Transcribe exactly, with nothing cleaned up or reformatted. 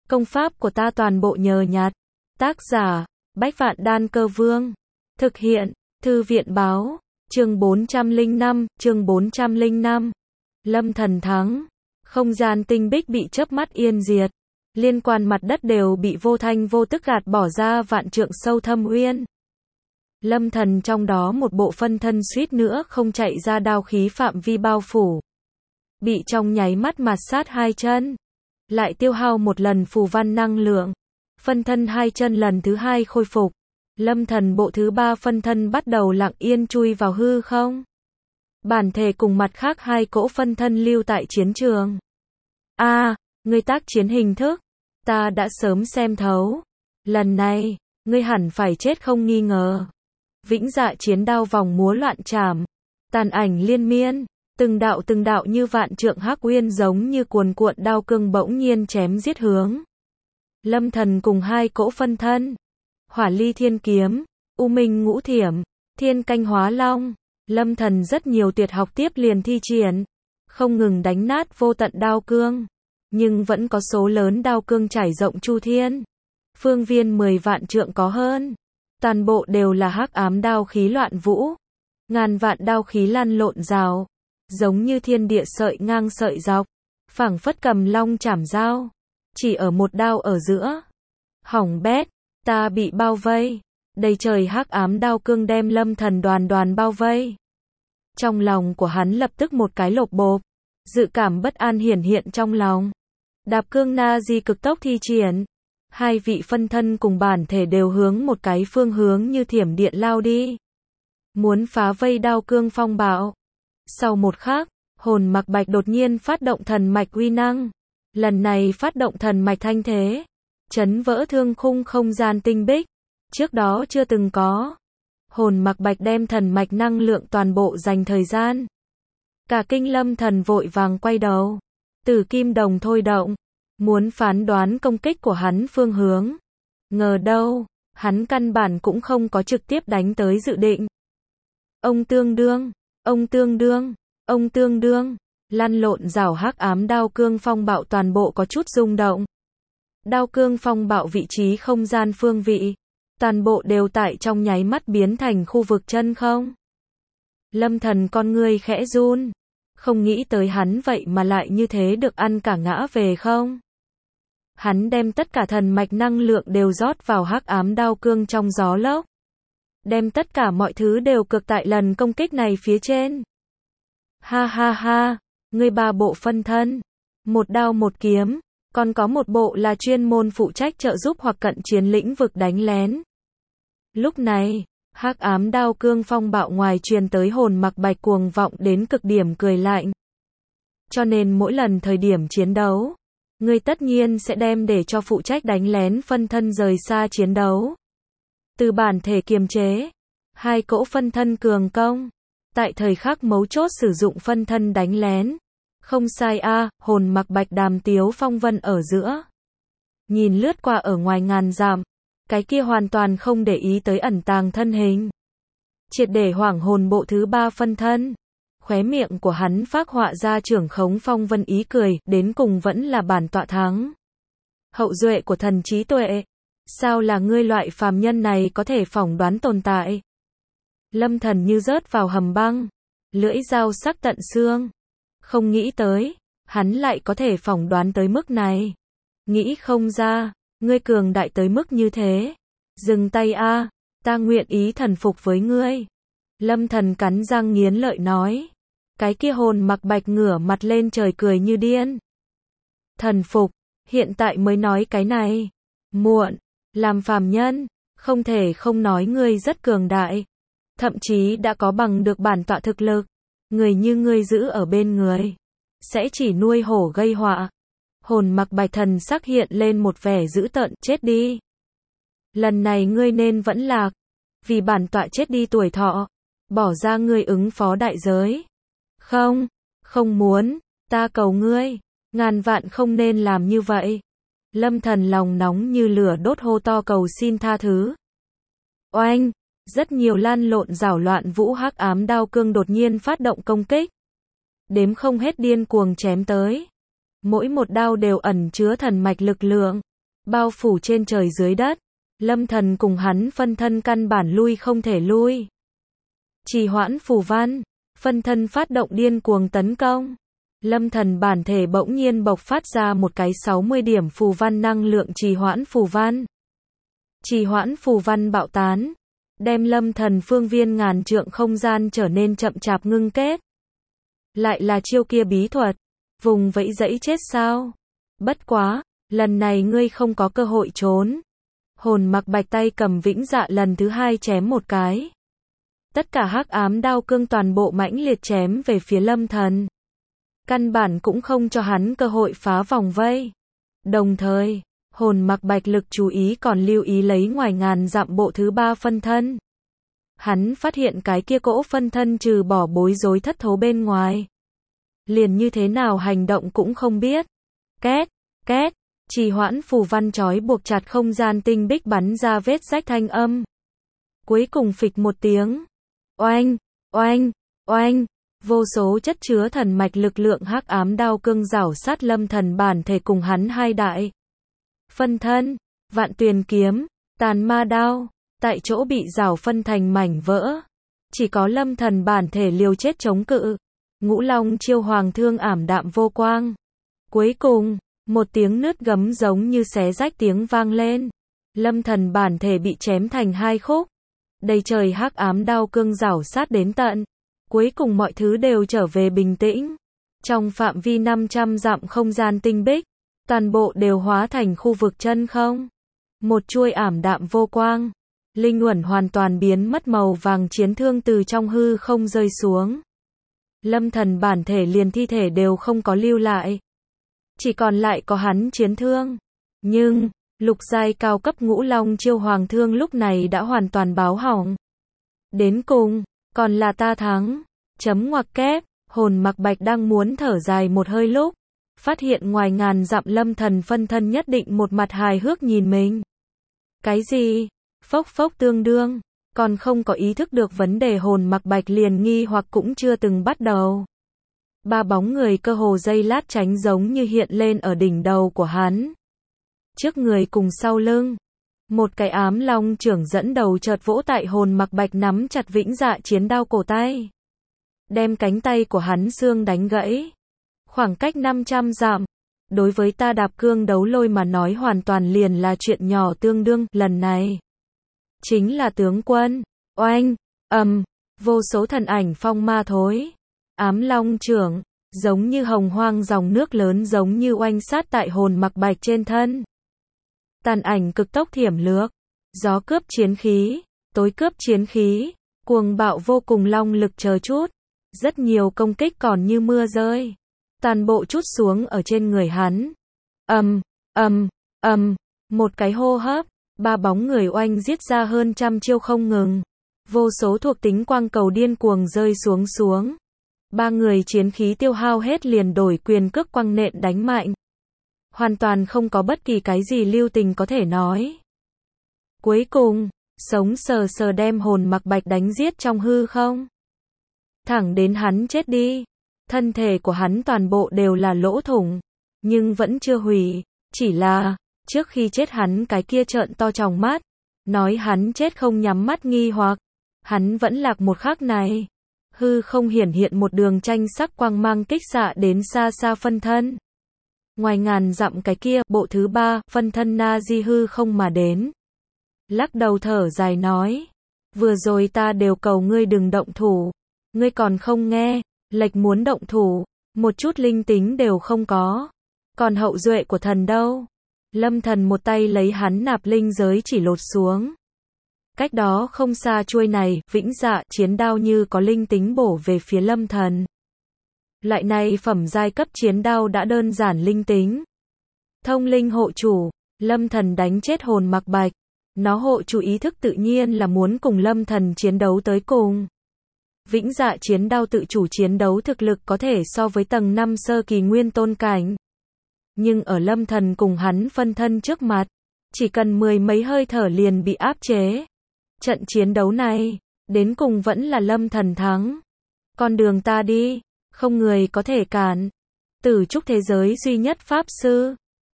Công pháp của ta toàn bộ nhờ nhặt. Tác giả, Bách Vạn Đan Cơ Vương. Thực hiện, Thư viện báo, chương bốn trăm lẻ năm, chương bốn trăm lẻ năm. Lâm Thần thắng. Không gian tinh bích bị chớp mắt yên diệt. Liên quan mặt đất đều bị vô thanh vô tức gạt bỏ ra vạn trượng sâu thâm uyên. Lâm Thần trong đó một bộ phân thân suýt nữa không chạy ra đao khí phạm vi bao phủ. Bị trong nháy mắt mạt sát hai chân. Lại tiêu hao một lần phù văn năng lượng. Phân thân hai chân lần thứ hai khôi phục. Lâm Thần bộ thứ ba phân thân bắt đầu lặng yên chui vào hư không. Bản thể cùng mặt khác hai cỗ phân thân lưu tại chiến trường. A, à, ngươi tác chiến hình thức. Ta đã sớm xem thấu. Lần này, ngươi hẳn phải chết không nghi ngờ. Vĩnh dạ chiến đao vòng múa loạn trảm. Tàn ảnh liên miên. Từng đạo từng đạo như vạn trượng hắc uyên giống như cuồn cuộn đao cương bỗng nhiên chém giết hướng. Lâm Thần cùng hai cỗ phân thân. Hỏa ly thiên kiếm, u minh ngũ thiểm, thiên canh hóa long. Lâm Thần rất nhiều tuyệt học tiếp liền thi triển. Không ngừng đánh nát vô tận đao cương. Nhưng vẫn có số lớn đao cương trải rộng chu thiên. Phương viên mười vạn trượng có hơn. Toàn bộ đều là hắc ám đao khí loạn vũ. Ngàn vạn đao khí lăn lộn rào. Giống như thiên địa sợi ngang sợi dọc. Phảng phất cầm long chảm dao. Chỉ ở một đao ở giữa. Hỏng bét, ta bị bao vây. Đầy trời hắc ám đao cương đem Lâm Thần đoàn đoàn bao vây. Trong lòng của hắn lập tức một cái lột bộp. Dự cảm bất an hiển hiện trong lòng. Đạp cương na di cực tốc thi triển. Hai vị phân thân cùng bản thể đều hướng một cái phương hướng như thiểm điện lao đi. Muốn phá vây đao cương phong bạo. Sau một khắc, hồn mặc bạch đột nhiên phát động thần mạch uy năng. Lần này phát động thần mạch thanh thế. Chấn vỡ thương khung không gian tinh bích. Trước đó chưa từng có. Hồn mặc bạch đem thần mạch năng lượng toàn bộ dành thời gian. Cả kinh Lâm Thần vội vàng quay đầu. Tử kim đồng thôi động. Muốn phán đoán công kích của hắn phương hướng. Ngờ đâu, hắn căn bản cũng không có trực tiếp đánh tới dự định. Ông tương đương, ông tương đương, ông tương đương. Lăn lộn rảo hắc ám đao cương phong bạo toàn bộ có chút rung động. Đao cương phong bạo vị trí không gian phương vị. Toàn bộ đều tại trong nháy mắt biến thành khu vực chân không. Lâm Thần con ngươi khẽ run. Không nghĩ tới hắn vậy mà lại như thế được ăn cả ngã về không. Hắn đem tất cả thần mạch năng lượng đều rót vào hắc ám đao cương trong gió lốc. Đem tất cả mọi thứ đều cực tại lần công kích này phía trên. Ha ha ha, ngươi ba bộ phân thân. Một đao một kiếm. Còn có một bộ là chuyên môn phụ trách trợ giúp hoặc cận chiến lĩnh vực đánh lén. Lúc này, hắc ám đao cương phong bạo ngoài truyền tới hồn mặc bạch cuồng vọng đến cực điểm cười lạnh. Cho nên mỗi lần thời điểm chiến đấu, ngươi tất nhiên sẽ đem để cho phụ trách đánh lén phân thân rời xa chiến đấu. Từ bản thể kiềm chế, hai cỗ phân thân cường công, tại thời khắc mấu chốt sử dụng phân thân đánh lén. Không sai a, à, hồn mặc bạch đàm tiếu phong vân ở giữa. Nhìn lướt qua ở ngoài ngàn dặm, cái kia hoàn toàn không để ý tới ẩn tàng thân hình. Triệt để hoảng hồn bộ thứ ba phân thân. Khóe miệng của hắn phác họa ra trưởng khống phong vân ý cười, đến cùng vẫn là bản tọa thắng. Hậu duệ của thần trí tuệ. Sao là ngươi loại phàm nhân này có thể phỏng đoán tồn tại? Lâm Thần như rớt vào hầm băng. Lưỡi dao sắc tận xương. Không nghĩ tới, hắn lại có thể phỏng đoán tới mức này. Nghĩ không ra, ngươi cường đại tới mức như thế. Dừng tay a, à, ta nguyện ý thần phục với ngươi. Lâm Thần cắn răng nghiến lợi nói. Cái kia hồn mặc bạch ngửa mặt lên trời cười như điên. Thần phục, hiện tại mới nói cái này. Muộn, làm phàm nhân, không thể không nói ngươi rất cường đại. Thậm chí đã có bằng được bản tọa thực lực. Người như ngươi giữ ở bên người, sẽ chỉ nuôi hổ gây họa. Hồn mặc bạch thần sắc hiện lên một vẻ dữ tợn, chết đi. Lần này ngươi nên vẫn lạc. Vì bản tọa chết đi tuổi thọ. Bỏ ra ngươi ứng phó đại giới. Không, không muốn, ta cầu ngươi. Ngàn vạn không nên làm như vậy. Lâm Thần lòng nóng như lửa đốt hô to cầu xin tha thứ. Oanh! Rất nhiều lan lộn rảo loạn vũ hắc ám đao cương đột nhiên phát động công kích. Đếm không hết điên cuồng chém tới. Mỗi một đao đều ẩn chứa thần mạch lực lượng. bao phủ trên trời dưới đất. Lâm Thần cùng hắn phân thân căn bản lui không thể lui. Trì hoãn phù văn, phân thân phát động điên cuồng tấn công. Lâm Thần bản thể bỗng nhiên bộc phát ra một cái sáu mươi điểm phù văn năng lượng trì hoãn phù văn. Trì hoãn phù văn bạo tán, đem Lâm Thần phương viên ngàn trượng không gian trở nên chậm chạp ngưng kết. Lại là chiêu kia bí thuật, vùng vẫy dẫy chết sao? Bất quá, lần này ngươi không có cơ hội trốn. Hồn Mặc Bạch tay cầm Vĩnh Dạ lần thứ hai chém một cái. Tất cả hắc ám đao cương toàn bộ mãnh liệt chém về phía Lâm Thần. Căn bản cũng không cho hắn cơ hội phá vòng vây. Đồng thời, Hồn Mặc Bạch lực chú ý còn lưu ý lấy ngoài ngàn dặm bộ thứ ba phân thân. Hắn phát hiện cái kia cỗ phân thân trừ bỏ bối rối thất thố bên ngoài. Liền như thế nào hành động cũng không biết. Két, két, trì hoãn phù văn trói buộc chặt không gian tinh bích bắn ra vết rách thanh âm. Cuối cùng phịch một tiếng. Oanh, oanh, oanh. Vô số chất chứa thần mạch lực lượng hắc ám đao cương rảo sát Lâm Thần bản thể cùng hắn hai đại phân thân, Vạn Tuyền kiếm, Tàn Ma đao, tại chỗ bị rào phân thành mảnh vỡ. Chỉ có Lâm Thần bản thể liều chết chống cự. Ngũ Long chiêu hoàng thương ảm đạm vô quang. Cuối cùng, một tiếng nứt gấm giống như xé rách tiếng vang lên. Lâm Thần bản thể bị chém thành hai khúc. Đầy trời hắc ám đao cương rảo sát đến tận. Cuối cùng mọi thứ đều trở về bình tĩnh. Trong phạm vi năm trăm dặm không gian tinh bích, toàn bộ đều hóa thành khu vực chân không. Một chuôi ảm đạm vô quang, linh uẩn hoàn toàn biến mất màu vàng chiến thương từ trong hư không rơi xuống. Lâm Thần bản thể liền thi thể đều không có lưu lại. Chỉ còn lại có hắn chiến thương. Nhưng, lục giai cao cấp Ngũ Long chiêu hoàng thương lúc này đã hoàn toàn báo hỏng. Đến cùng, còn là ta thắng. Chấm ngoặc kép, Hồn Mặc Bạch đang muốn thở dài một hơi lúc. Phát hiện ngoài ngàn dặm Lâm Thần phân thân nhất định một mặt hài hước nhìn mình. Cái gì? Phốc phốc tương đương. Còn không có ý thức được vấn đề Hồn Mặc Bạch liền nghi hoặc cũng chưa từng bắt đầu. Ba bóng người cơ hồ giây lát tránh giống như hiện lên ở đỉnh đầu của hắn. Trước người cùng sau lưng. Một cái ám long trưởng dẫn đầu chợt vỗ tại Hồn Mặc Bạch nắm chặt Vĩnh Dạ chiến đao cổ tay. Đem cánh tay của hắn xương đánh gãy. Khoảng cách năm trăm dặm. Đối với ta đạp cương đấu lôi mà nói hoàn toàn liền là chuyện nhỏ tương đương. Lần này chính là tướng quân. Oanh, ầm, vô số thần ảnh phong ma thối. Ám long trưởng, giống như hồng hoang dòng nước lớn giống như oanh sát tại Hồn Mặc Bạch trên thân. Tàn ảnh cực tốc thiểm lược, gió cướp chiến khí, tối cướp chiến khí, cuồng bạo vô cùng long lực chờ chút. Rất nhiều công kích còn như mưa rơi. Toàn bộ chút xuống ở trên người hắn. Ầm, ầm, ầm, một cái hô hấp, ba bóng người oanh giết ra hơn trăm chiêu không ngừng. Vô số thuộc tính quang cầu điên cuồng rơi xuống xuống. Ba người chiến khí tiêu hao hết liền đổi quyền cước quăng nện đánh mạnh. Hoàn toàn không có bất kỳ cái gì lưu tình có thể nói. Cuối cùng, sống sờ sờ đem Hồn Mặc Bạch đánh giết trong hư không. Thẳng đến hắn chết đi. Thân thể của hắn toàn bộ đều là lỗ thủng. Nhưng vẫn chưa hủy. Chỉ là, trước khi chết hắn cái kia trợn to tròng mắt. Nói hắn chết không nhắm mắt nghi hoặc. Hắn vẫn lạc một khắc này. Hư không hiển hiện một đường tranh sắc quang mang kích xạ đến xa xa phân thân. Ngoài ngàn dặm cái kia, bộ thứ ba, phân thân Na Di hư không mà đến. Lắc đầu thở dài nói. Vừa rồi ta đều cầu ngươi đừng động thủ. Ngươi còn không nghe, lệch muốn động thủ. Một chút linh tính đều không có. Còn hậu duệ của thần đâu? Lâm Thần một tay lấy hắn nạp linh giới chỉ lột xuống. Cách đó không xa chuôi này, Vĩnh Dạ chiến đao như có linh tính bổ về phía Lâm Thần. Loại này phẩm giai cấp chiến đao đã đơn giản linh tính. Thông linh hộ chủ, Lâm Thần đánh chết Hồn Mặc Bạch. Nó hộ chủ ý thức tự nhiên là muốn cùng Lâm Thần chiến đấu tới cùng. Vĩnh Dạ chiến đao tự chủ chiến đấu thực lực có thể so với tầng năm sơ kỳ nguyên tôn cảnh. Nhưng ở Lâm Thần cùng hắn phân thân trước mặt, chỉ cần mười mấy hơi thở liền bị áp chế. Trận chiến đấu này, đến cùng vẫn là Lâm Thần thắng. Con đường ta đi, không người có thể cản. Tử trúc thế giới duy nhất pháp sư,